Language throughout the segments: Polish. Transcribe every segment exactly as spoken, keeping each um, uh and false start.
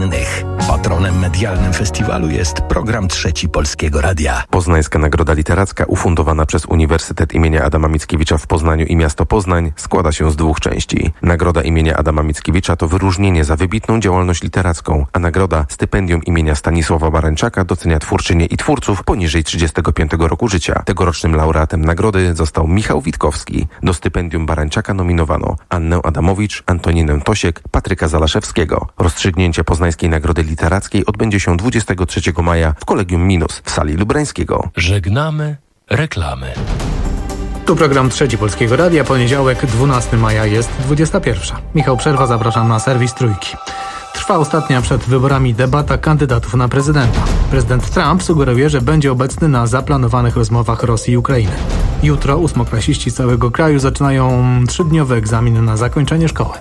innych. Patronem medialnym festiwalu jest program Trzeci Polskiego Radia. Poznańska Nagroda Literacka ufundowana przez Uniwersytet imienia Adama Mickiewicza w Poznaniu i miasto Poznań składa się z dwóch części. Nagroda imienia Adama Mickiewicza to wyróżnienie za wybitną działalność literacką, a nagroda stypendium imienia Stanisława Barańczaka docenia twórczynie i twórców poniżej trzydziestego piątego roku życia. Tegorocznym laureatem nagrody został Michał Witkowski. Do stypendium Barańczaka nominowano Annę Adamowicz, Antoninę Tosiek, Patryka Zalaszewskiego. Rozstrzygnięcie Poznańskiej Nagrody Literackiej odbędzie się dwudziestego trzeciego maja w Kolegium Minus w sali Lubrańskiego. Żegnamy reklamy. Tu program Trzeci Polskiego Radia, poniedziałek, dwunastego maja, jest dwudziesta pierwsza. Michał Przerwa, zapraszam na serwis Trójki. Trwa ostatnia przed wyborami debata kandydatów na prezydenta. Prezydent Trump sugeruje, że będzie obecny na zaplanowanych rozmowach Rosji i Ukrainy. Jutro ósmoklasiści z całego kraju zaczynają trzydniowy egzamin na zakończenie szkoły.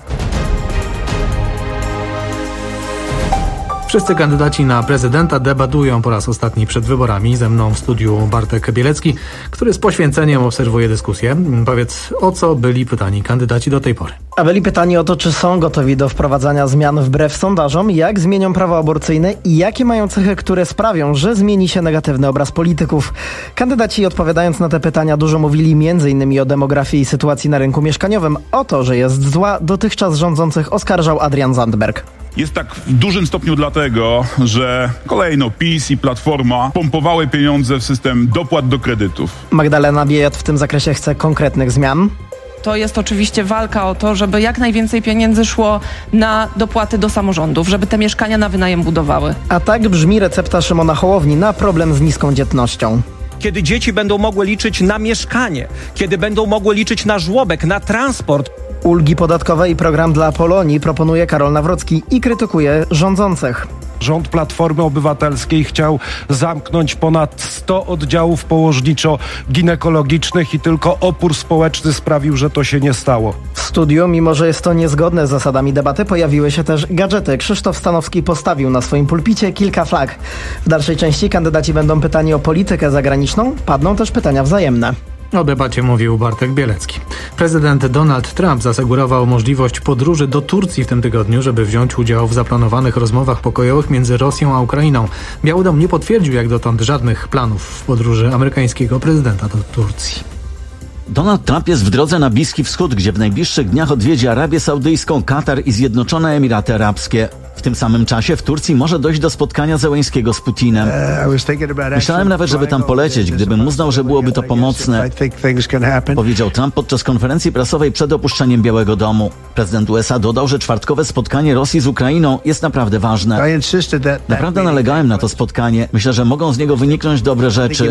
Wszyscy kandydaci na prezydenta debatują po raz ostatni przed wyborami. Ze mną w studiu Bartek Bielecki, który z poświęceniem obserwuje dyskusję. Powiedz, o co byli pytani kandydaci do tej pory? A byli pytani o to, czy są gotowi do wprowadzania zmian wbrew sondażom, jak zmienią prawo aborcyjne i jakie mają cechy, które sprawią, że zmieni się negatywny obraz polityków. Kandydaci, odpowiadając na te pytania, dużo mówili m.in. o demografii i sytuacji na rynku mieszkaniowym. O to, że jest zła, dotychczas rządzących oskarżał Adrian Zandberg. Jest tak w dużym stopniu dlatego, że kolejno PiS i Platforma pompowały pieniądze w system dopłat do kredytów. Magdalena Biejat w tym zakresie chce konkretnych zmian. To jest oczywiście walka o to, żeby jak najwięcej pieniędzy szło na dopłaty do samorządów, żeby te mieszkania na wynajem budowały. A tak brzmi recepta Szymona Hołowni na problem z niską dzietnością. Kiedy dzieci będą mogły liczyć na mieszkanie, kiedy będą mogły liczyć na żłobek, na transport. Ulgi podatkowe i program dla Polonii proponuje Karol Nawrocki i krytykuje rządzących. Rząd Platformy Obywatelskiej chciał zamknąć ponad sto oddziałów położniczo-ginekologicznych i tylko opór społeczny sprawił, że to się nie stało. W studiu, mimo że jest to niezgodne z zasadami debaty, pojawiły się też gadżety. Krzysztof Stanowski postawił na swoim pulpicie kilka flag. W dalszej części kandydaci będą pytani o politykę zagraniczną, padną też pytania wzajemne. O debacie mówił Bartek Bielecki. Prezydent Donald Trump zasegurował możliwość podróży do Turcji w tym tygodniu, żeby wziąć udział w zaplanowanych rozmowach pokojowych między Rosją a Ukrainą. Biały Dom nie potwierdził jak dotąd żadnych planów podróży amerykańskiego prezydenta do Turcji. Donald Trump jest w drodze na Bliski Wschód, gdzie w najbliższych dniach odwiedzi Arabię Saudyjską, Katar i Zjednoczone Emiraty Arabskie. W tym samym czasie w Turcji może dojść do spotkania Zełenskiego z Putinem. Myślałem nawet, żeby tam polecieć, gdybym uznał, że byłoby to pomocne, powiedział Trump podczas konferencji prasowej przed opuszczeniem Białego Domu. Prezydent U S A dodał, że czwartkowe spotkanie Rosji z Ukrainą jest naprawdę ważne. Naprawdę nalegałem na to spotkanie. Myślę, że mogą z niego wyniknąć dobre rzeczy.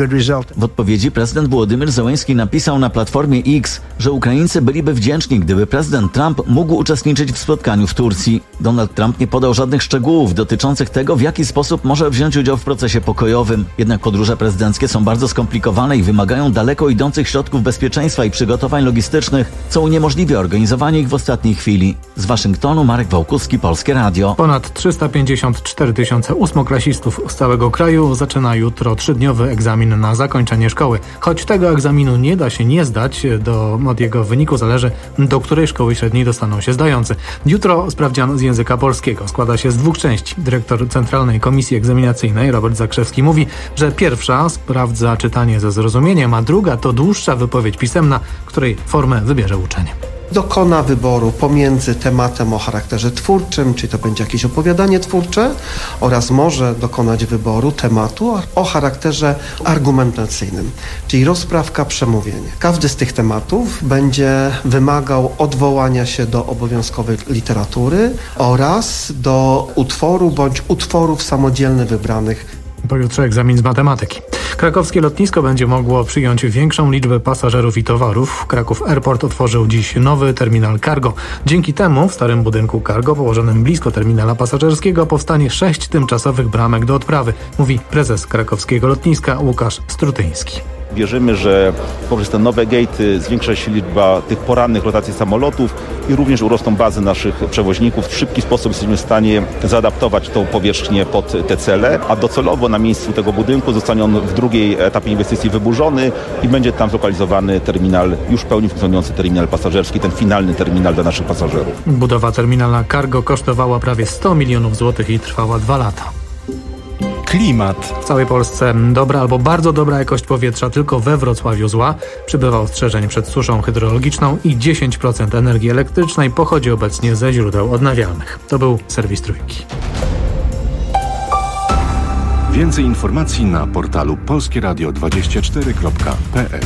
W odpowiedzi prezydent Wołodymyr Zełenski napisał na Platformie X, że Ukraińcy byliby wdzięczni, gdyby prezydent Trump mógł uczestniczyć w spotkaniu w Turcji. Donald Trump nie podał żadnych szczegółów dotyczących tego, w jaki sposób może wziąć udział w procesie pokojowym. Jednak podróże prezydenckie są bardzo skomplikowane i wymagają daleko idących środków bezpieczeństwa i przygotowań logistycznych, co uniemożliwia organizowanie ich w ostatniej chwili. Z Waszyngtonu Marek Wałkuski, Polskie Radio. Ponad trzysta pięćdziesiąt cztery tysiące ósmoklasistów z całego kraju zaczyna jutro trzydniowy egzamin na zakończenie szkoły. Choć tego egzaminu nie da się nie zdać, do, od jego wyniku zależy, do której szkoły średniej dostaną się zdający. Jutro sprawdzian z języka polskiego składa się z dwóch części. Dyrektor Centralnej Komisji Egzaminacyjnej Robert Zakrzewski mówi, że pierwsza sprawdza czytanie ze zrozumieniem, a druga to dłuższa wypowiedź pisemna, której formę wybierze uczeń. Dokona wyboru pomiędzy tematem o charakterze twórczym, czyli to będzie jakieś opowiadanie twórcze, oraz może dokonać wyboru tematu o charakterze argumentacyjnym, czyli rozprawka, przemówienie. Każdy z tych tematów będzie wymagał odwołania się do obowiązkowej literatury oraz do utworu bądź utworów samodzielnie wybranych. Pojutrze egzamin z matematyki. Krakowskie lotnisko będzie mogło przyjąć większą liczbę pasażerów i towarów. Kraków Airport otworzył dziś nowy terminal cargo. Dzięki temu w starym budynku cargo położonym blisko terminala pasażerskiego powstanie sześć tymczasowych bramek do odprawy, mówi prezes krakowskiego lotniska Łukasz Strutyński. Wierzymy, że poprzez te nowe gatey zwiększa się liczba tych porannych rotacji samolotów i również urosną bazy naszych przewoźników. W szybki sposób jesteśmy w stanie zaadaptować tą powierzchnię pod te cele, a docelowo na miejscu tego budynku zostanie on w drugiej etapie inwestycji wyburzony i będzie tam zlokalizowany terminal, już w pełni funkcjonujący terminal pasażerski, ten finalny terminal dla naszych pasażerów. Budowa terminala cargo kosztowała prawie sto milionów złotych i trwała dwa lata. Klimat. W całej Polsce dobra albo bardzo dobra jakość powietrza, tylko we Wrocławiu zła. Przybywa ostrzeżeń przed suszą hydrologiczną i dziesięć procent energii elektrycznej pochodzi obecnie ze źródeł odnawialnych. To był serwis Trójki. Więcej informacji na portalu polskie radio dwadzieścia cztery kropka p l.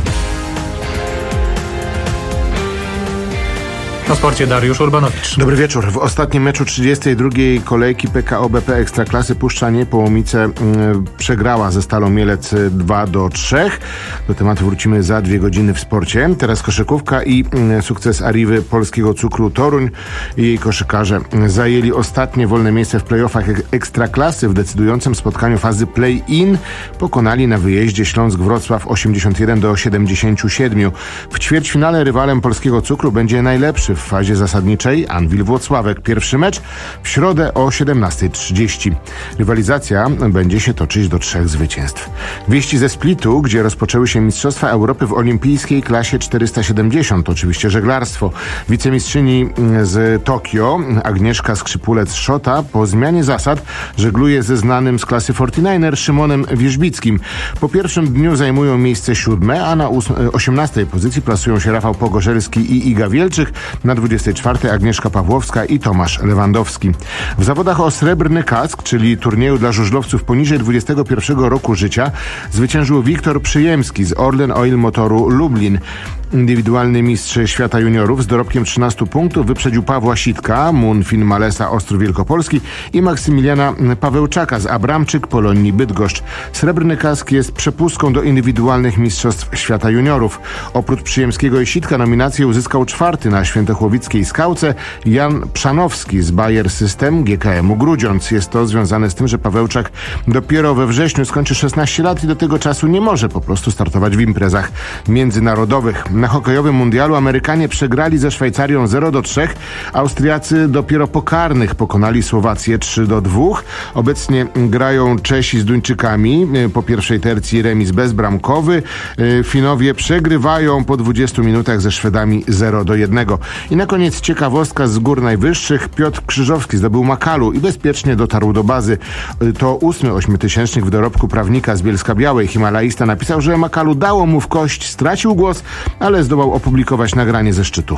O sporcie Dariusz Urbanowicz. Dobry wieczór. W ostatnim meczu trzydziestej drugiej kolejki P K O B P Ekstraklasy Puszcza Niepołomice yy, przegrała ze Stalą Mielec dwa do trzech. Do tematu wrócimy za dwie godziny w sporcie. Teraz koszykówka i yy, sukces Arriwy Polskiego Cukru Toruń. Jej koszykarze zajęli ostatnie wolne miejsce w playoffach Ekstraklasy. W decydującym spotkaniu fazy play-in pokonali na wyjeździe Śląsk Wrocław osiemdziesiąt jeden do siedemdziesięciu siedmiu. W ćwierćfinale rywalem Polskiego Cukru będzie najlepszy w fazie zasadniczej Anwil Włocławek. Pierwszy mecz w środę o siedemnasta trzydzieści. Rywalizacja będzie się toczyć do trzech zwycięstw. Wieści ze Splitu, gdzie rozpoczęły się Mistrzostwa Europy w olimpijskiej klasie czterysta siedemdziesiąt. Oczywiście żeglarstwo. Wicemistrzyni z Tokio, Agnieszka Skrzypulec-Szota, po zmianie zasad żegluje ze znanym z klasy czterdzieści dziewięć Szymonem Wierzbickim. Po pierwszym dniu zajmują miejsce siódme, a na osiemnastej pozycji plasują się Rafał Pogorzelski i Iga Wielczyk. Na dwudziestej czwartej Agnieszka Pawłowska i Tomasz Lewandowski. W zawodach o srebrny kask, czyli turnieju dla żużlowców poniżej dwudziestego pierwszego roku życia, zwyciężył Wiktor Przyjemski z Orlen Oil Motoru Lublin. Indywidualny mistrz świata juniorów z dorobkiem trzynastu punktów wyprzedził Pawła Sitka, Munfin Malesa Ostrów Wielkopolski i Maksymiliana Pawełczaka z Abramczyk Polonii Bydgoszcz. Srebrny kask jest przepustką do indywidualnych mistrzostw świata juniorów. Oprócz Przyjemskiego i Sitka nominację uzyskał czwarty na świętochłowickiej skałce Jan Przanowski z Bayer System G K M-u Grudziądz. Jest to związane z tym, że Pawełczak dopiero we wrześniu skończy szesnaście lat i do tego czasu nie może po prostu startować w imprezach międzynarodowych. Na hokejowym mundialu Amerykanie przegrali ze Szwajcarią zero do trzech. Austriacy dopiero po karnych pokonali Słowację trzy do dwóch. Obecnie grają Czesi z Duńczykami. Po pierwszej tercji remis bezbramkowy. Finowie przegrywają po dwudziestu minutach ze Szwedami zero do jednego. I na koniec ciekawostka z gór najwyższych. Piotr Krzyżowski zdobył Makalu i bezpiecznie dotarł do bazy. To ósmy ośmiotysięcznik w dorobku prawnika z Bielska-Białej. Himalaista napisał, że Makalu dało mu w kość, stracił głos, ale zdołał opublikować nagranie ze szczytu.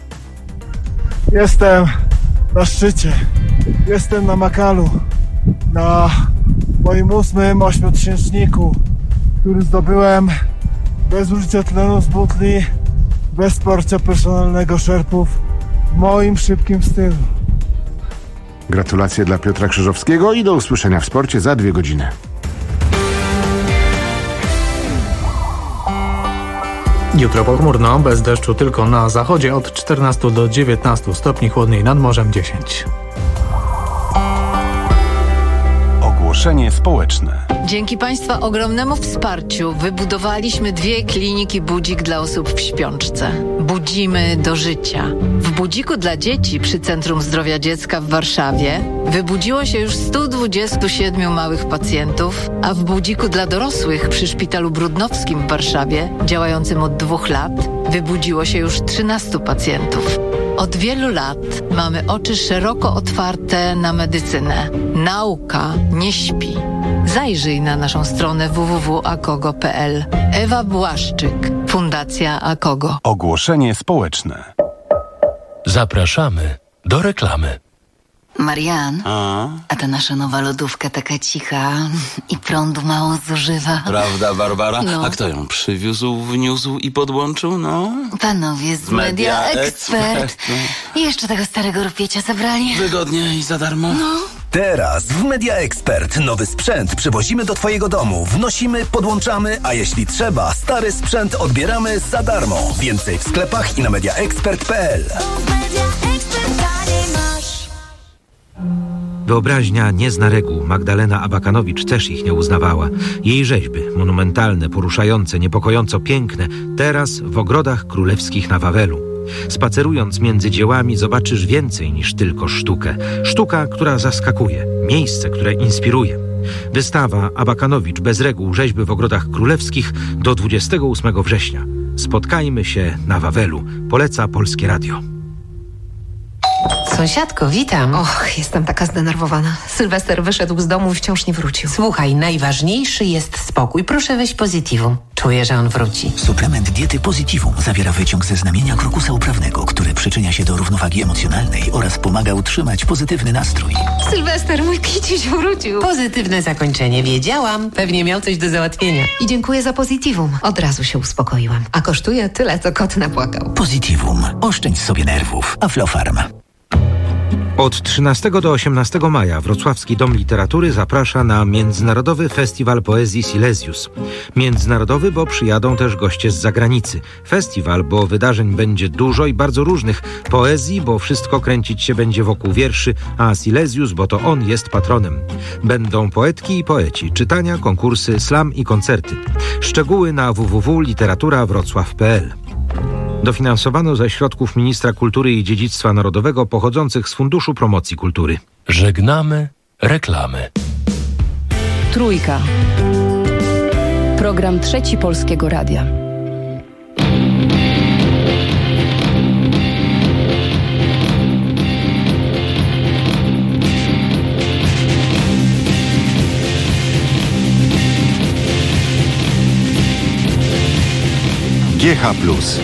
Jestem na szczycie. Jestem na Makalu. Na moim ósmym ośmiotysięczniku, który zdobyłem bez użycia tlenu z butli, bez wsparcia personalnego szerpów, w moim szybkim stylu. Gratulacje dla Piotra Krzyżowskiego i do usłyszenia w sporcie za dwie godziny. Jutro pochmurno, bez deszczu tylko na zachodzie od czternastu do dziewiętnastu stopni, chłodniej nad morzem dziesięć. Ogłoszenie społeczne. Dzięki Państwa ogromnemu wsparciu wybudowaliśmy dwie kliniki Budzik dla osób w śpiączce. Budzimy do życia. W Budziku dla dzieci przy Centrum Zdrowia Dziecka w Warszawie wybudziło się już stu dwudziestu siedmiu małych pacjentów, a w Budziku dla dorosłych przy Szpitalu Brudnowskim w Warszawie, działającym od dwóch lat, wybudziło się już trzynastu pacjentów. Od wielu lat mamy oczy szeroko otwarte na medycynę. Nauka nie śpi. Zajrzyj na naszą stronę w w w kropka akogo kropka p l. Ewa Błaszczyk, Fundacja Akogo. Ogłoszenie społeczne. Zapraszamy do reklamy. Marian, a? a ta nasza nowa lodówka taka cicha i prądu mało zużywa. Prawda, Barbara? No. A kto ją przywiózł, wniósł i podłączył? No? Panowie z Media, Media Expert. Expert. No. I jeszcze tego starego rupiecia zabrali. Wygodnie i za darmo. No. Teraz w Media Expert nowy sprzęt przywozimy do Twojego domu. Wnosimy, podłączamy, a jeśli trzeba, stary sprzęt odbieramy za darmo. Więcej w sklepach i na media expert kropka p l. Wyobraźnia nie zna reguł. Magdalena Abakanowicz też ich nie uznawała. Jej rzeźby, monumentalne, poruszające, niepokojąco piękne, teraz w ogrodach królewskich na Wawelu. Spacerując między dziełami zobaczysz więcej niż tylko sztukę. Sztuka, która zaskakuje, miejsce, które inspiruje. Wystawa Abakanowicz bez reguł, rzeźby w ogrodach królewskich do dwudziestego ósmego września. Spotkajmy się na Wawelu. Poleca Polskie Radio. Sąsiadko, witam. Och, jestem taka zdenerwowana. Sylwester wyszedł z domu i wciąż nie wrócił. Słuchaj, najważniejszy jest spokój. Proszę weź Positivum. Czuję, że on wróci. Suplement diety Positivum zawiera wyciąg ze znamienia krokusa uprawnego, który przyczynia się do równowagi emocjonalnej oraz pomaga utrzymać pozytywny nastrój. Sylwester, mój kiciuś wrócił. Pozytywne zakończenie, wiedziałam. Pewnie miał coś do załatwienia. I dziękuję za Positivum. Od razu się uspokoiłam. A kosztuje tyle, co kot napłakał. Positivum. Oszczędź sobie nerwów. Aflofarm. Od trzynastego do osiemnastego maja Wrocławski Dom Literatury zaprasza na Międzynarodowy Festiwal Poezji Silesius. Międzynarodowy, bo przyjadą też goście z zagranicy. Festiwal, bo wydarzeń będzie dużo i bardzo różnych. Poezji, bo wszystko kręcić się będzie wokół wierszy, a Silesius, bo to on jest patronem. Będą poetki i poeci, czytania, konkursy, slam i koncerty. Szczegóły na w w w kropka literatura wrocław kropka p l. Dofinansowano ze środków Ministra Kultury i Dziedzictwa Narodowego pochodzących z Funduszu Promocji Kultury. Żegnamy reklamy. Trójka. Program Trzeci Polskiego Radia. G H plus.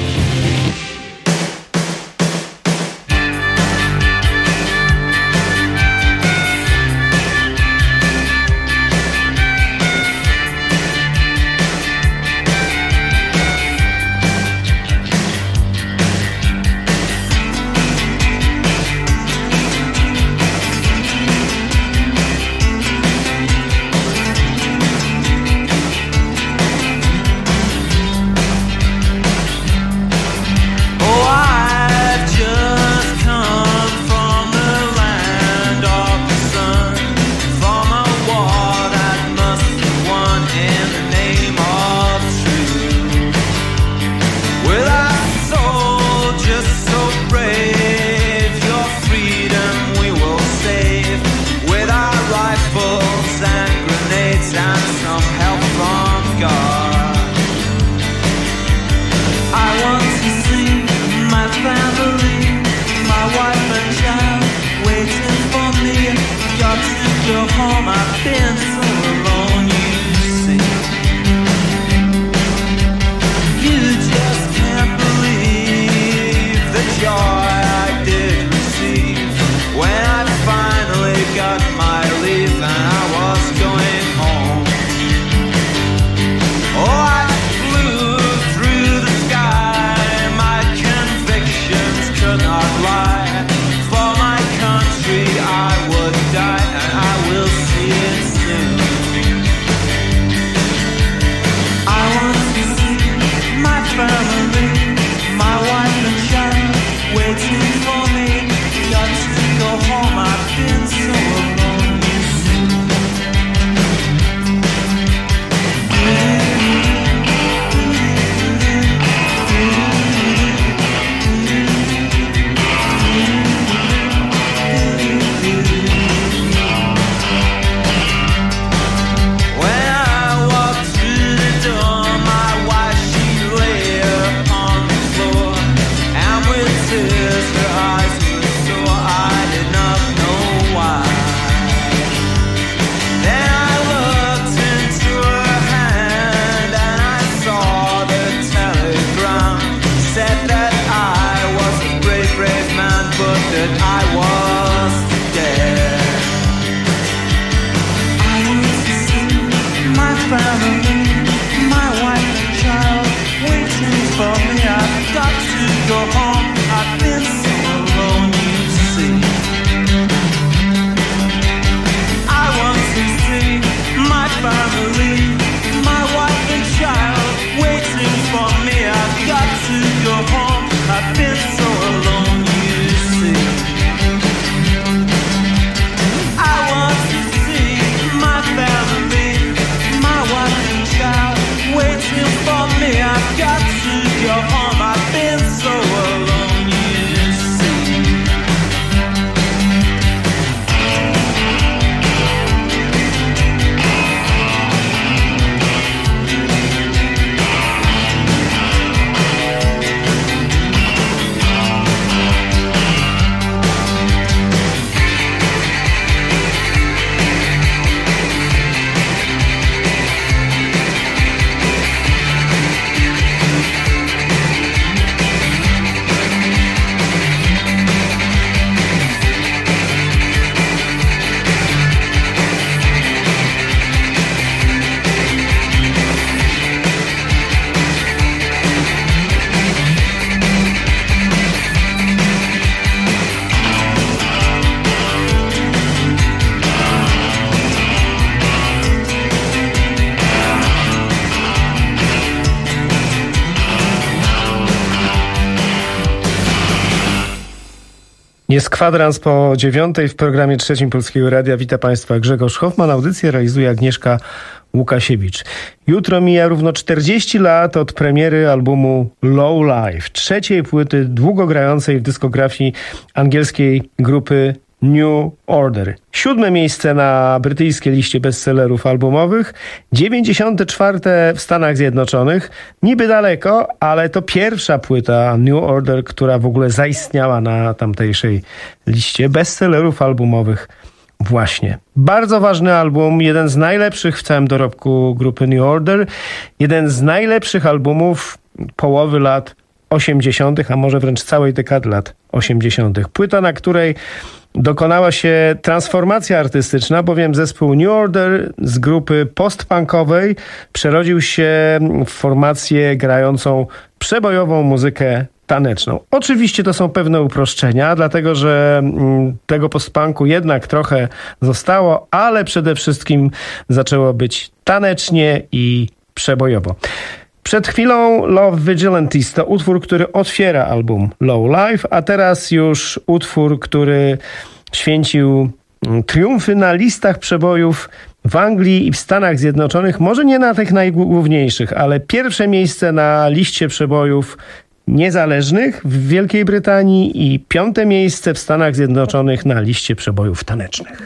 Jest kwadrans po dziewiątej w programie trzecim Polskiego Radia. Witam Państwa, Grzegorz Hoffman. Audycję realizuje Agnieszka Łukasiewicz. Jutro mija równo czterdzieści lat od premiery albumu Low Life, trzeciej płyty długo grającej w dyskografii angielskiej grupy New Order. Siódme miejsce na brytyjskiej liście bestsellerów albumowych, dziewięćdziesiąte czwarte w Stanach Zjednoczonych. Niby daleko, ale to pierwsza płyta New Order, która w ogóle zaistniała na tamtejszej liście bestsellerów albumowych. Właśnie. Bardzo ważny album, jeden z najlepszych w całym dorobku grupy New Order, jeden z najlepszych albumów połowy lat osiemdziesiątych, a może wręcz całej dekady lat osiemdziesiątych. Płyta, na której dokonała się transformacja artystyczna, bowiem zespół New Order z grupy post-punkowej przerodził się w formację grającą przebojową muzykę taneczną. Oczywiście to są pewne uproszczenia, dlatego że tego post-punku jednak trochę zostało, ale przede wszystkim zaczęło być tanecznie i przebojowo. Przed chwilą Love Vigilantes to utwór, który otwiera album Low Life, a teraz już utwór, który święcił triumfy na listach przebojów w Anglii i w Stanach Zjednoczonych. Może nie na tych najgłówniejszych, ale pierwsze miejsce na liście przebojów niezależnych w Wielkiej Brytanii i piąte miejsce w Stanach Zjednoczonych na liście przebojów tanecznych.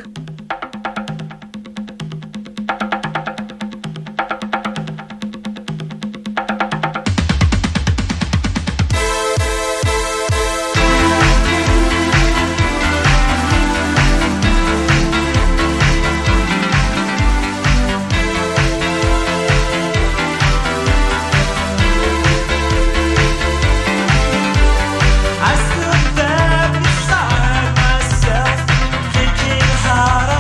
I stood there beside myself, thinking hard.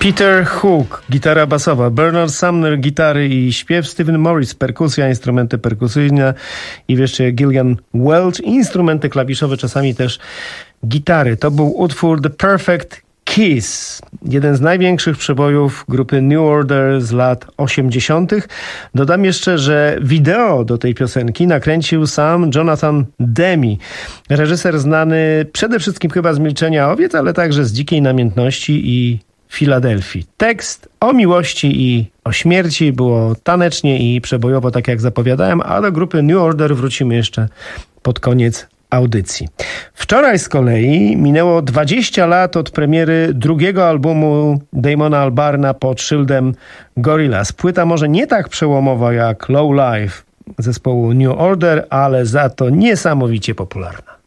Peter Hook, gitara basowa, Bernard Sumner, gitary i śpiew, Stephen Morris, perkusja, instrumenty perkusyjne i jeszcze Gillian Welch, instrumenty klawiszowe, czasami też gitary. To był utwór The Perfect Kiss, jeden z największych przebojów grupy New Order z lat osiemdziesiątych. Dodam jeszcze, że wideo do tej piosenki nakręcił sam Jonathan Demme, reżyser znany przede wszystkim chyba z Milczenia owiec, ale także z Dzikiej namiętności i Filadelfii. Tekst o miłości i o śmierci, było tanecznie i przebojowo, tak jak zapowiadałem, a do grupy New Order wrócimy jeszcze pod koniec audycji. Wczoraj z kolei minęło dwadzieścia lat od premiery drugiego albumu Damona Albarna pod szyldem Gorillaz. Płyta może nie tak przełomowa jak Low Life zespołu New Order, ale za to niesamowicie popularna.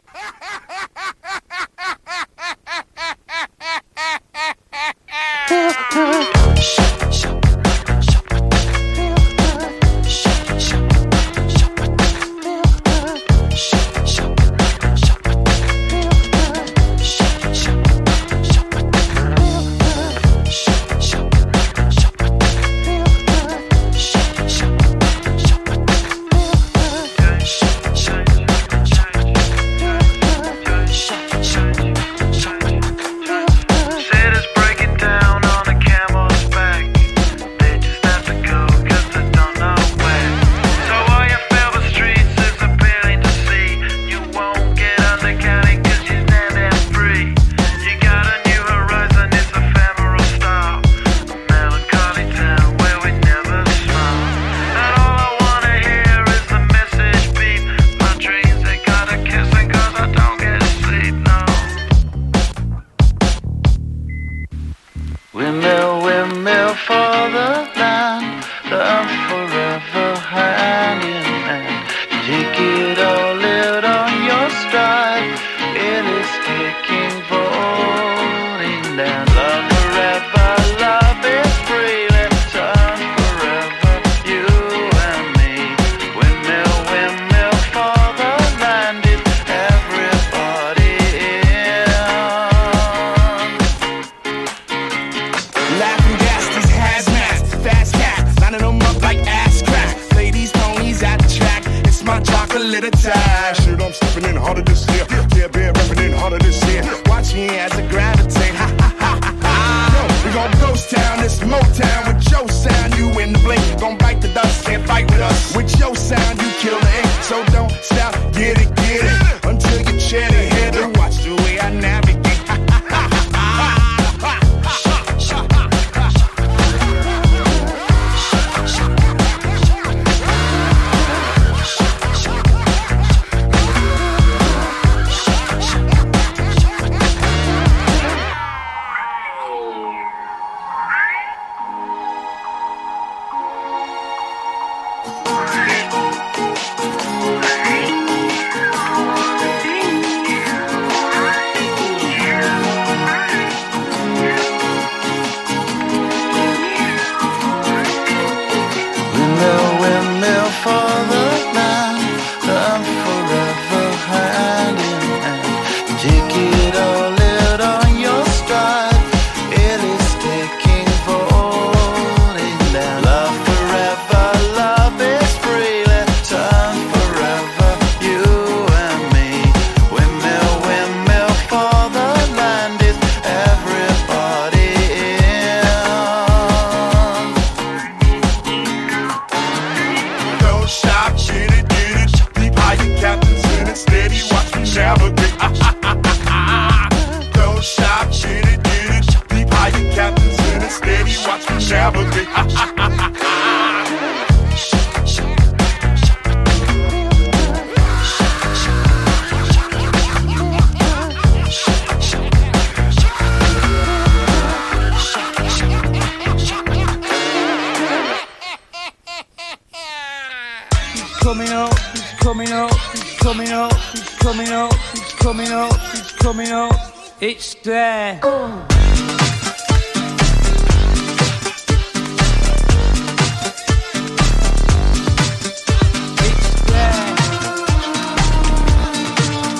It's there. Oh.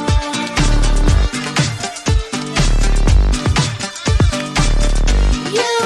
Yeah.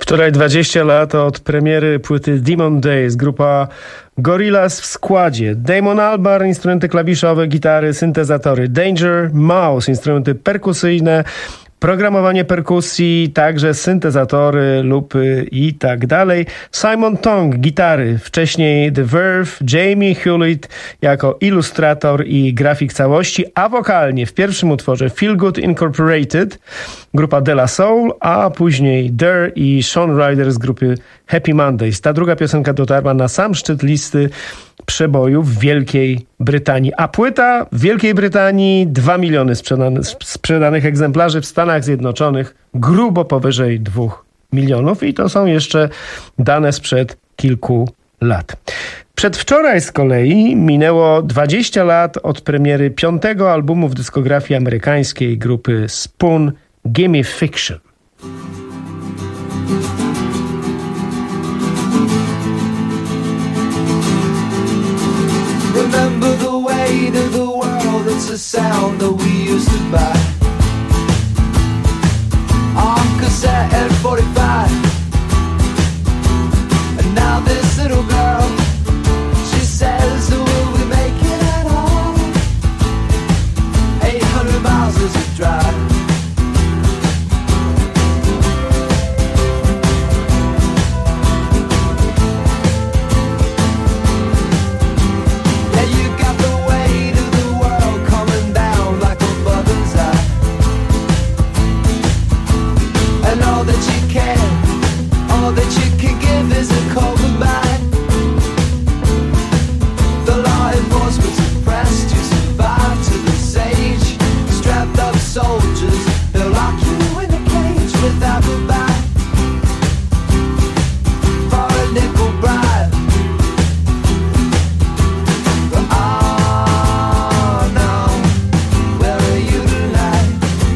Wczoraj dwadzieścia lat od premiery płyty Demon Days. Grupa Gorillaz w składzie. Damon Albarn, instrumenty klawiszowe, gitary, syntezatory. Danger Mouse, instrumenty perkusyjne, programowanie perkusji, także syntezatory, lupy i tak dalej. Simon Tong, gitary. Wcześniej The Verve, Jamie Hewlett jako ilustrator i grafik całości, a wokalnie w pierwszym utworze Feel Good Incorporated, grupa De La Soul, a później Dare i Sean Ryder z grupy Happy Mondays. Ta druga piosenka dotarła na sam szczyt listy przebojów w Wielkiej Brytanii. A płyta w Wielkiej Brytanii dwa miliony sprzedane, sprzedanych egzemplarzy, w Stanach Zjednoczonych grubo powyżej dwóch milionów i to są jeszcze dane sprzed kilku lat. Przedwczoraj z kolei minęło dwadzieścia lat od premiery piątego albumu w dyskografii amerykańskiej grupy Spoon, Gimme Fiction. Remember the weight of the world, it's a sound that we used to buy on cassette and forty-five. And now this little girl, she says, will we make it at all? eight hundred miles is a drive. All that you can give is a cold goodbye. The law enforcement's oppressed, you survive to the sage. Strapped up soldiers, they'll lock you in a cage without goodbye. For a nickel bribe. But oh no, where are you tonight?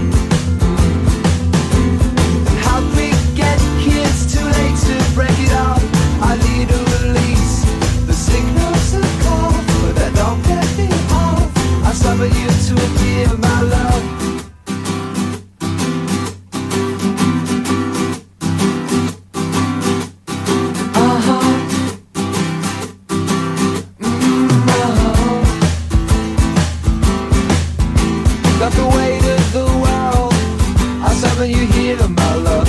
How'd we get kids too late to break it off? I need a release. The signals are called, but that don't get me off. I summon you to appear, my love. Uh-huh. Mm, uh-huh. Got the weight of the world. I summon you here, my love.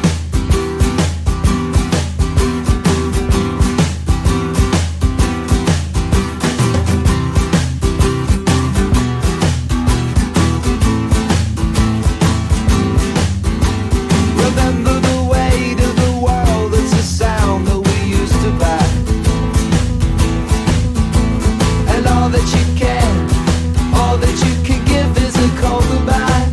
Remember the weight of the world, it's a sound that we used to buy. And all that you can, all that you can give is a cold goodbye.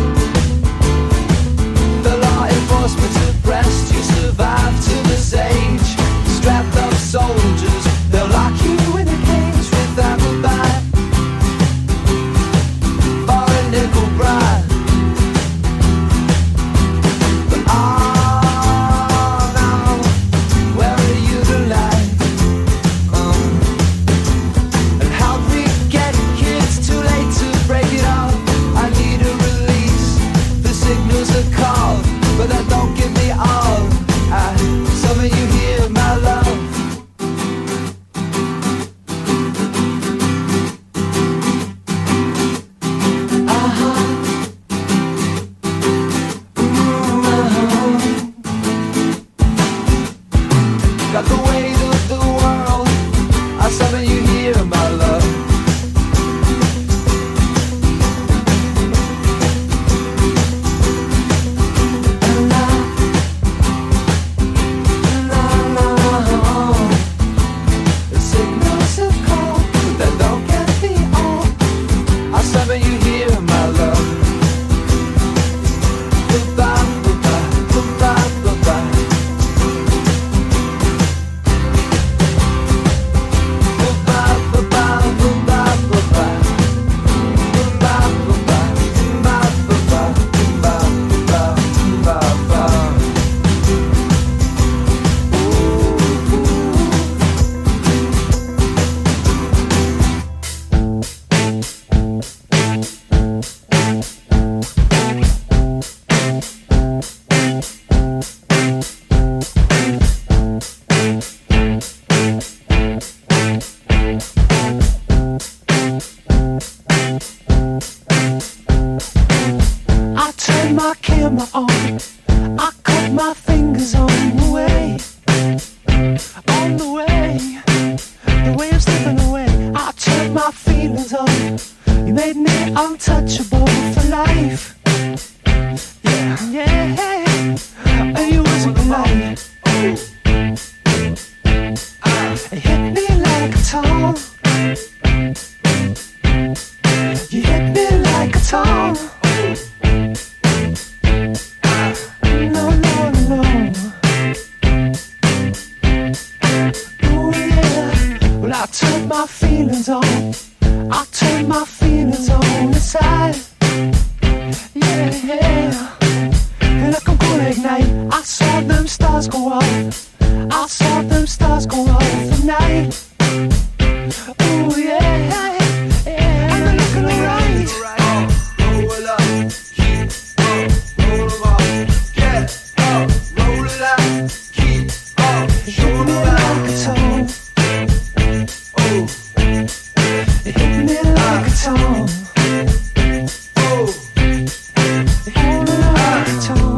The law enforcement's oppressed, you survive to the sage. Strapped up soldiers, they'll lock you in a cage without goodbye. For a nickel bribe. But oh no, where are you tonight? Um, and how'd we get kids too late to break it off? I need a release. The signals are called, but that don't give me all. I summon you here, my love. Uh-huh. Mm, uh-huh. Got the weight of the world. I summon you here, my love. And I, no, no, the signals have called, but that don't get me on. I summon you here, my love. Goodbye, goodbye, goodbye, goodbye. Goodbye, goodbye, goodbye, goodbye. Goodbye, goodbye, goodbye, goodbye, goodbye, goodbye, goodbye. Ooh, ooh. me untouchable for life. Yeah, yeah. And you wasn't polite. It hit me like a ton. You hit me like a ton. No, no, no. Oh yeah. Well, I turned my feelings on. I turned my feelings on the side. Yeah, yeah. And like I'm gonna ignite. I saw them stars go off. I saw them stars go off at night. Oh yeah, yeah. And they're looking alright. Roll up, keep up, roll up, get up, roll it up, keep up, show me like a tone. Oh, it hit me like a tone. Oh, it hit me like a tone.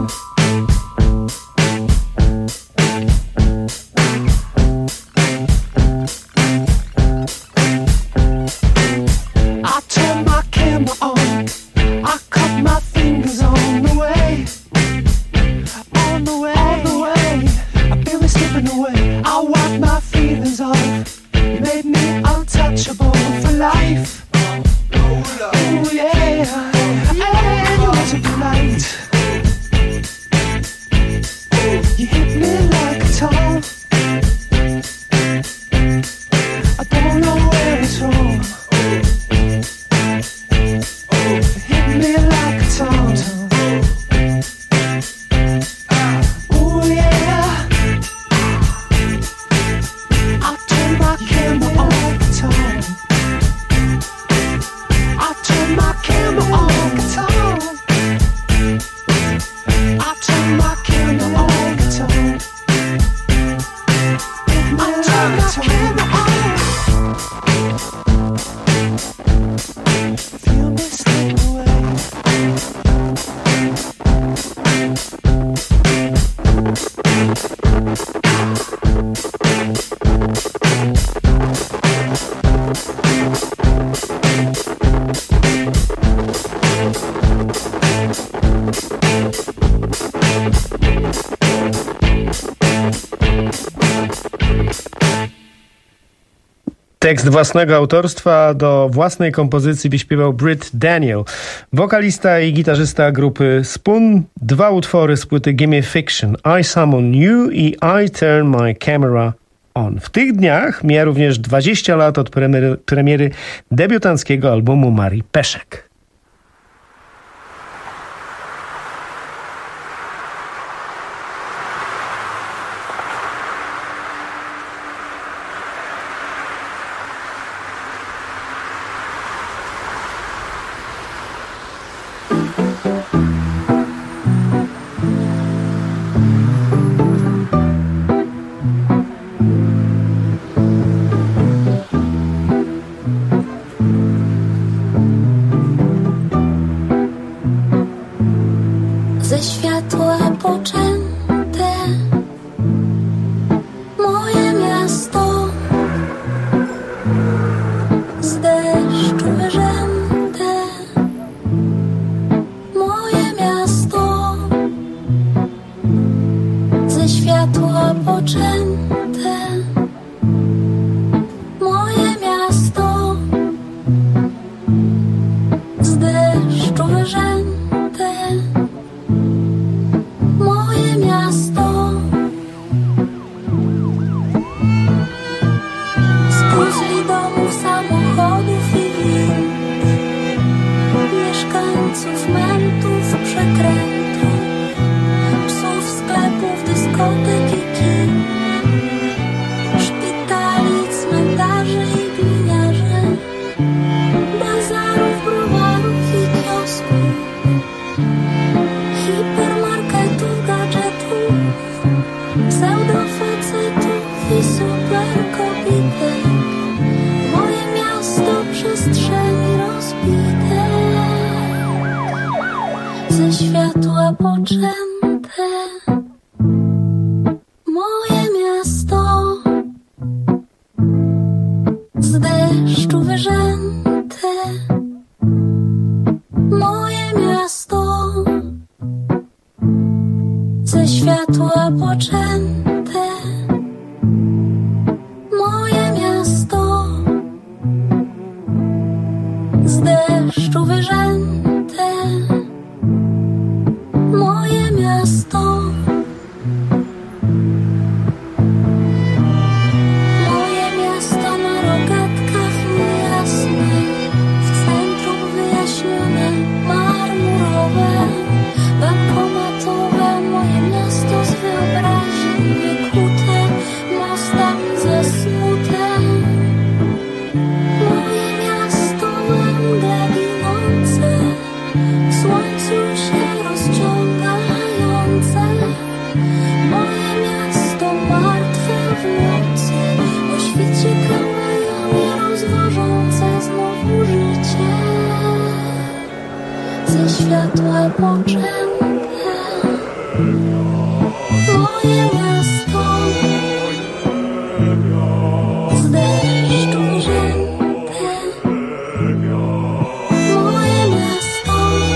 I turned my camera on. I cut my fingers on the way. On the way, on the way. I feel me slipping away. I wipe my feelings off. You made me untouchable for life. Oh yeah. And you wasn't polite. You hit me like a tone. I don't know where it's from. Hit me like a tone. Oh yeah. I turn my camera on the tone. I turn my camera on the tone. I turn my camera on the tone. Hit me like a tone. Feel me slip away. Tekst własnego autorstwa do własnej kompozycji wyśpiewał Britt Daniel, wokalista i gitarzysta grupy Spoon. Dwa utwory z płyty Gimme Fiction, I Summon You i I Turn My Camera On. W tych dniach mija również dwadzieścia lat od premiery, premiery debiutanckiego albumu Marii Peszek. Ze światła poczęte moje miasto, z deszczu wyrzęte moje miasto, ze światła poczęte moje miasto, z deszczu wyrzęte moje miasto. Z puzli domów, samochodów i wind, mieszkańców, mentów, przekrętów, psów, sklepów, dyskotek i kin, szpitali, cmentarzy i gliniarzy, bazarów, browarów i kiosków, hipermarketów, gadżetów, pseudofacetów i superkobitek. Moje miasto przestrzeni rozbitek, ze światła poczęte moje miasto, z deszczu wyrzęte deszczu wyrzęte moje miasto. Moje miasto na rogatkach niejasnych, w centrum wyjaśnione, marmurowe, bankomatowe. Moje miasto z wyobraźni wykute, mostami zasnute. Moje miasto we mgle ginące, w słońcu się rozciągające. Moje miasto martwe w nocy, o świcie kałajami rozwożące znowu życie ze światła poczęte. Moje miasto z deszczu wyrzęte. Moje miasto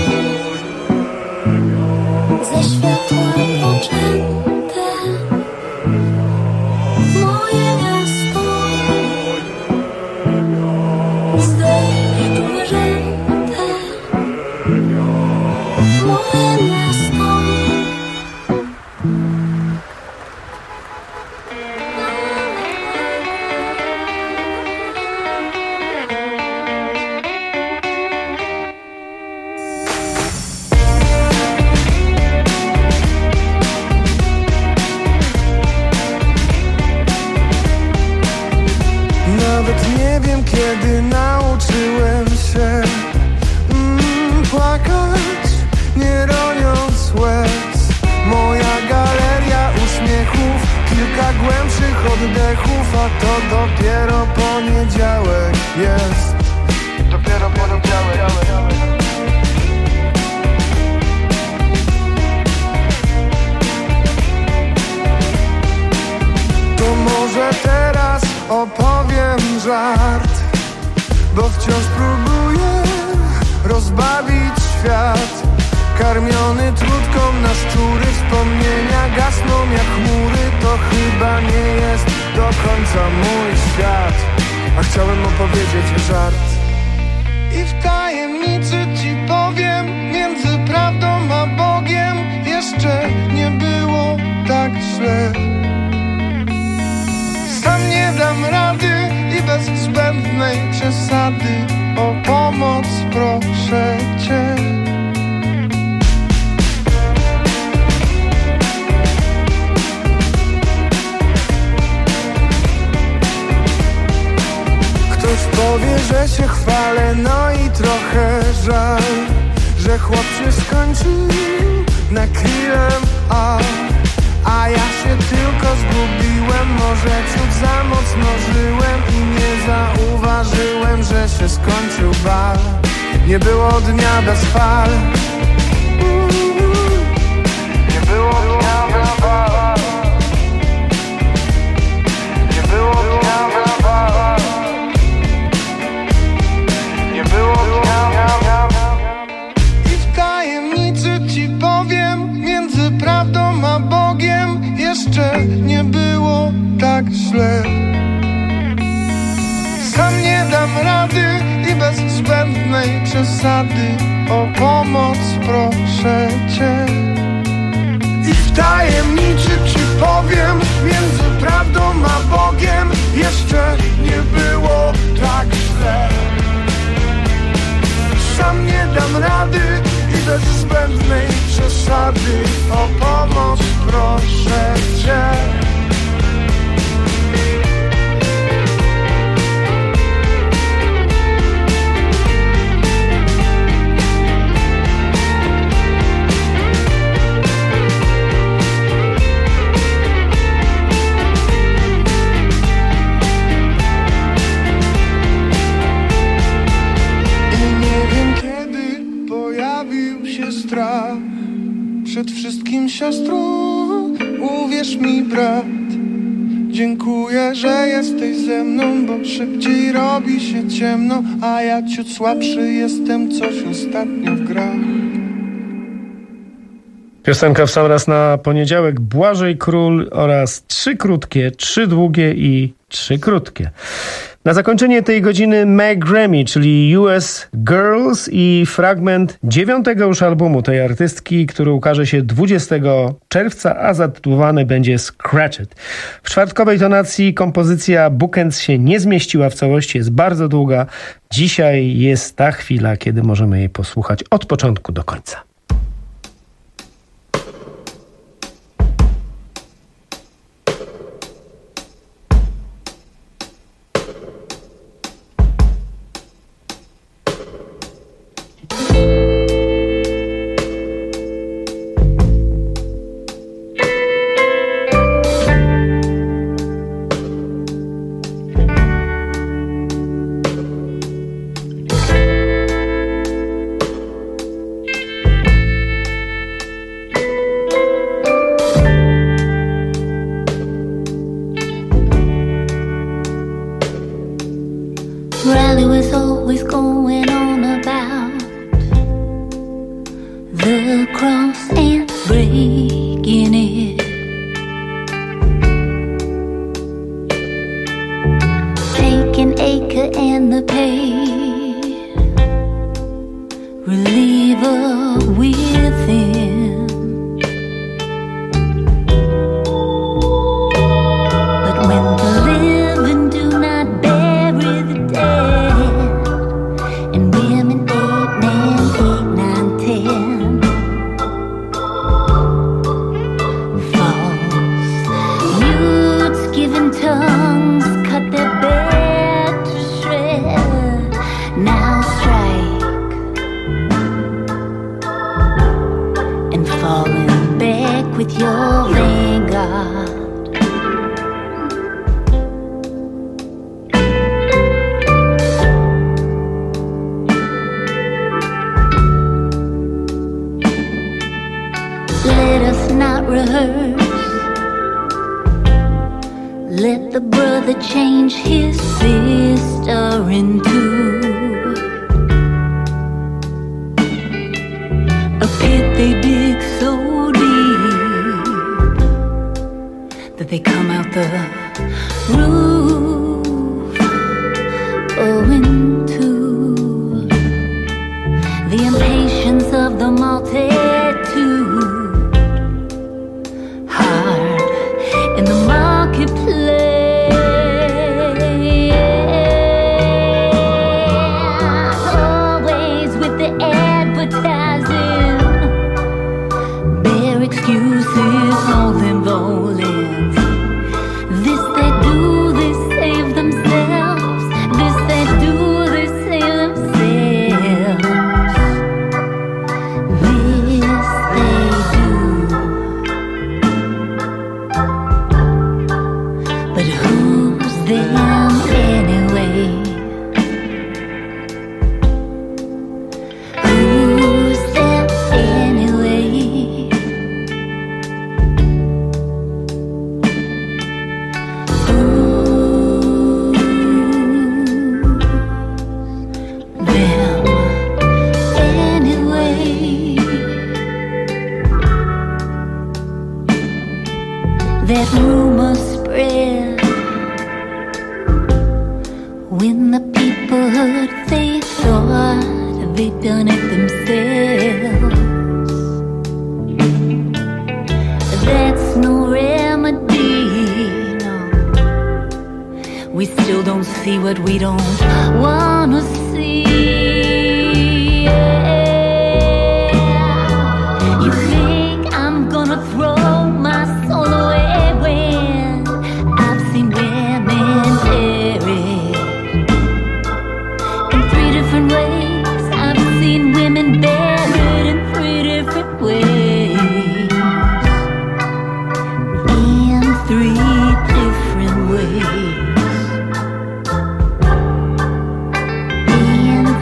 ze światła poczęte. Moje miasto z deszczu wyrzęte. Moje miasto. Nawet nie wiem, kiedy nauczyłem się mm, płakać, nie roniąc łez. Moja galeria uśmiechów, kilka głębszych oddechów, a to dopiero poniedziałek jest. Dopiero poniedziałek. To może teraz opowiem żart, bo wciąż próbuję rozbawić świat. Karmiony trutką na szczury, wspomnienia gasną jak chmury. To chyba nie jest do końca mój świat, a chciałem opowiedzieć żart. I w tajemnicy ci powiem, między prawdą a Bogiem jeszcze nie było tak źle. Sam nie dam rady i bez zbędnej przesady o pomoc proszę cię. Ktoś powie, że się chwalę, no i trochę żal, że chłop się skończył na krillem A. A ja się tylko zgubiłem, może ciut za mocno żyłem i nie zauważyłem, że się skończył bal. Nie było dnia bez fal. Nie było dnia bez fal. Nie było dnia bez fal. Nie było dnia bez fal. I w tajemnicy ci powiem, między prawdą a Bogiem jeszcze nie było tak źle. Sam nie dam rady i bez zbędnej przesady o pomoc proszę cię. I w tajemnicy ci powiem, między prawdą a Bogiem jeszcze nie było tak źle. Sam nie dam rady i bez zbędnej przesady o pomoc proszę cię. Strach. Przed wszystkim siostro, uwierz mi brat, dziękuję, że jesteś ze mną, bo szybciej robi się ciemno, a ja ciut słabszy jestem, coś ostatnio w grach. Piosenka w sam raz na poniedziałek. Błażej Król oraz trzy krótkie, trzy długie i trzy krótkie. Na zakończenie tej godziny Meg Grammy, czyli U S Girls i fragment dziewiątego już albumu tej artystki, który ukaże się dwudziestego czerwca, a zatytułowany będzie Scratched. W czwartkowej tonacji kompozycja Bookends się nie zmieściła w całości, jest bardzo długa. Dzisiaj jest ta chwila, kiedy możemy jej posłuchać od początku do końca. Riley was always going on about the cross and breaking it. Taking acre and the pain, reliever within. But when the living do not bury the dead, and women eight, men eight, nine, ten, false mutes giving tongues cut their bed to shred. Now strike and falling back with your vanguard. Let us not rehearse. Let the brother change his sister into a pit they dig so deep that they come out the roof. Oh, into the impatience of the multitude. Hard in the marketplace, always with the advertising, bare excuses, all them volants. This they do, they save themselves. This they do, they save themselves. This they do. But who's them anyway? Who's them anyway? Who's them anyway? That rumor spread when the people heard, they thought they'd done it themselves. That's no remedy, no. We still don't see what we don't wanna see. You think I'm gonna throw my soul away when I've seen women buried in three different ways. I've seen women buried in three different ways. In three different ways. In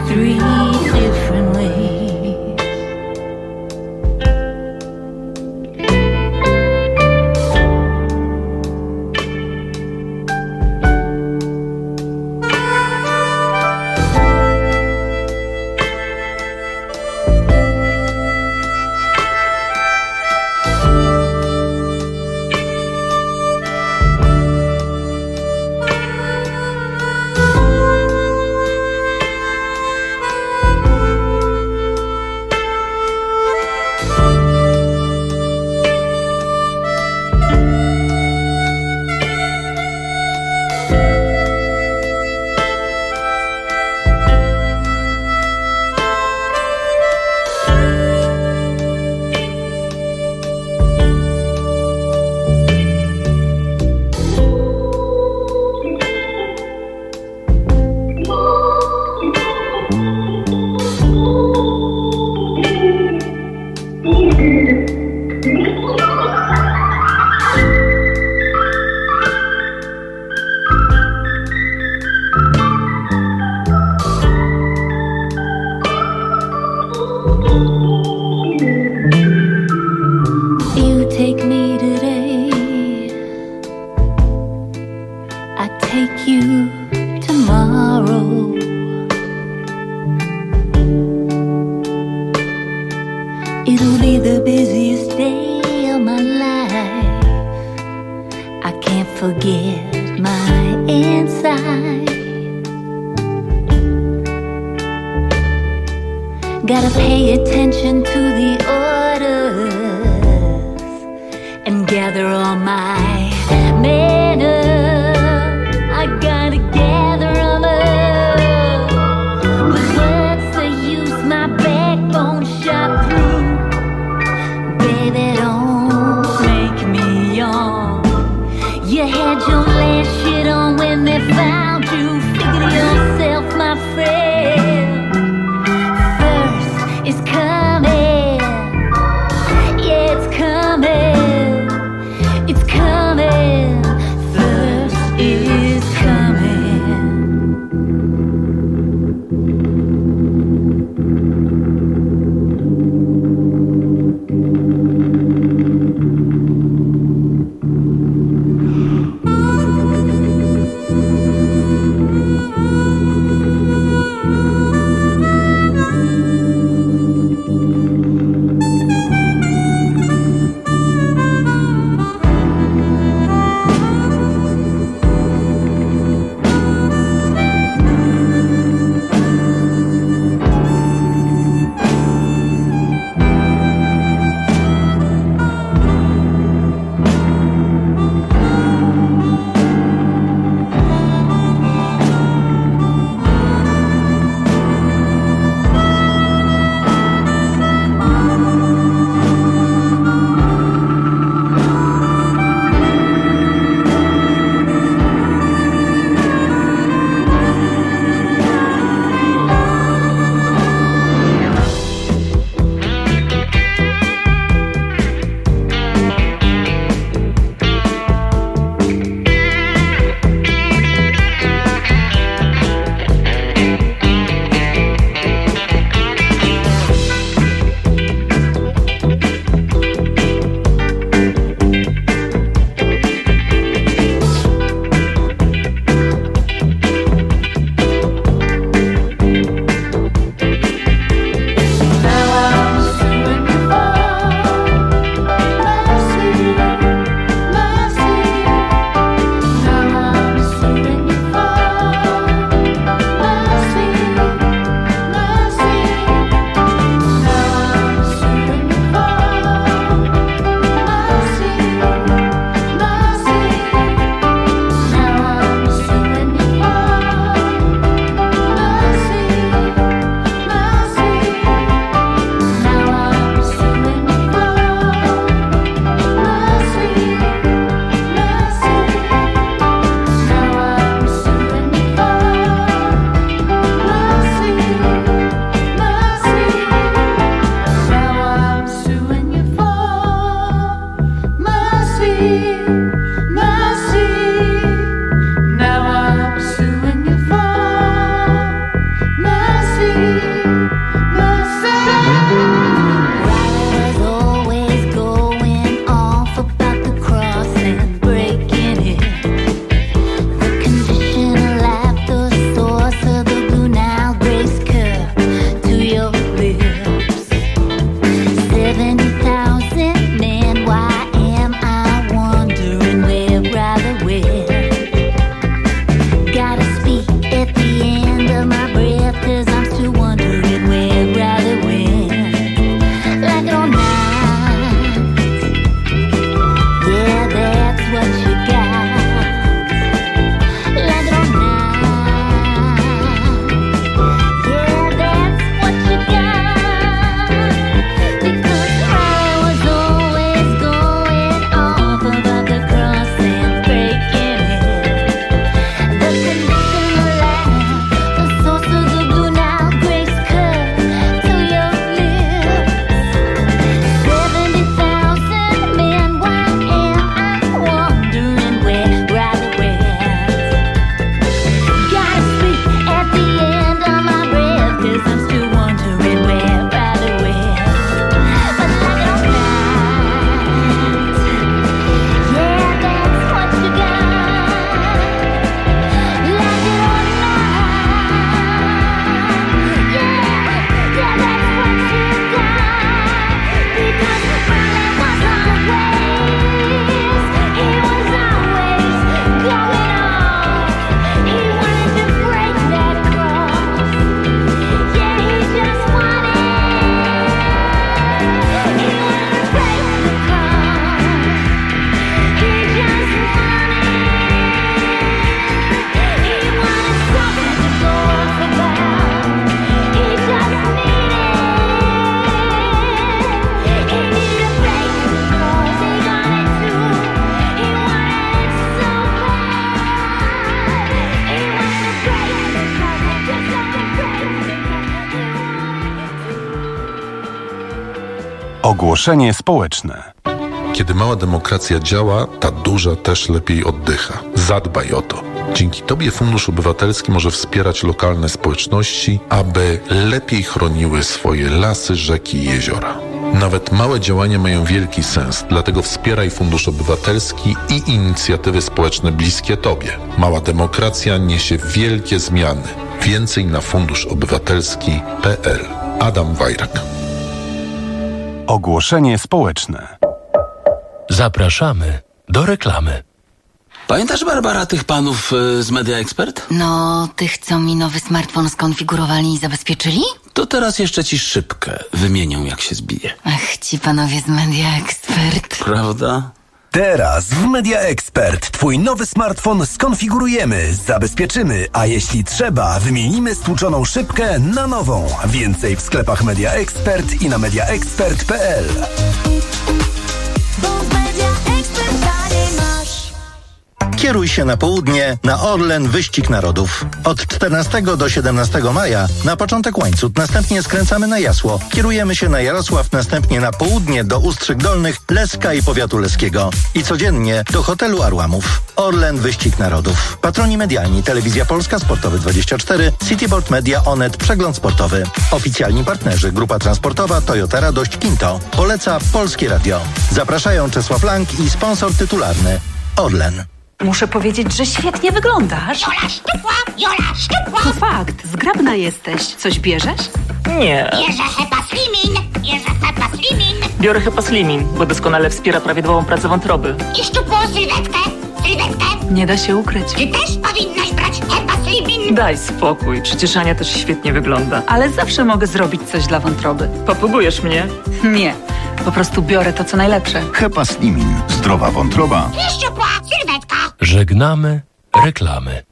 You take me today, I take you tomorrow. It'll be the busiest day of my life. I can't forget my inside. Gotta pay attention to the orders and gather all my manners. I gotta gather them up. But what's the use? My backbone shot through. Baby, don't make me young. You had your last shit on when they found you. Figure yourself, my friend. First, it's coming. Yeah, it's coming. It's coming. Ogłoszenie społeczne. Kiedy mała demokracja działa, ta duża też lepiej oddycha. Zadbaj o to. Dzięki Tobie Fundusz Obywatelski może wspierać lokalne społeczności, aby lepiej chroniły swoje lasy, rzeki i jeziora. Nawet małe działania mają wielki sens, dlatego wspieraj Fundusz Obywatelski i inicjatywy społeczne bliskie Tobie. Mała demokracja niesie wielkie zmiany. Więcej na fundusz obywatelski kropka p l. Adam Wajrak. Ogłoszenie społeczne. Zapraszamy do reklamy. Pamiętasz, Barbara, tych panów y, z Media Expert? No, tych, co mi nowy smartfon skonfigurowali i zabezpieczyli? To teraz jeszcze ci szybkę wymienią, jak się zbije. Ach, ci panowie z Media Expert. Prawda? Teraz w Media Expert twój nowy smartfon skonfigurujemy, zabezpieczymy, a jeśli trzeba, wymienimy stłuczoną szybkę na nową. Więcej w sklepach Media Expert i na media expert kropka p l. Kieruj się na południe na Orlen Wyścig Narodów. Od czternastego do siedemnastego maja na początek Łańcut, następnie skręcamy na Jasło. Kierujemy się na Jarosław, następnie na południe do Ustrzyk Dolnych, Leska i powiatu leskiego. I codziennie do hotelu Arłamów. Orlen Wyścig Narodów. Patroni medialni: Telewizja Polska, Sportowy dwadzieścia cztery, Cityboard Media, Onet, Przegląd Sportowy. Oficjalni partnerzy: Grupa Transportowa, Toyota Radość, Kinto. Poleca Polskie Radio. Zapraszają Czesław Lang i sponsor tytularny Orlen. Muszę powiedzieć, że świetnie wyglądasz. Jola szczupła, Jola szczupła. To fakt, zgrabna jesteś. Coś bierzesz? Nie. Bierze Hepa Slimin, bierze Hepa Slimin. Biorę Hepa Slimin, bo doskonale wspiera prawidłową pracę wątroby. I szczupłą sylwetkę, sylwetkę. Nie da się ukryć. Ty też powinnaś brać Hepa Slimin. Daj spokój, przecież Ania też świetnie wygląda. Ale zawsze mogę zrobić coś dla wątroby. Popugujesz mnie? Nie, po prostu biorę to, co najlepsze. Hepa Slimin. Zdrowa wątroba. I szczupła sylwetka. Żegnamy reklamy.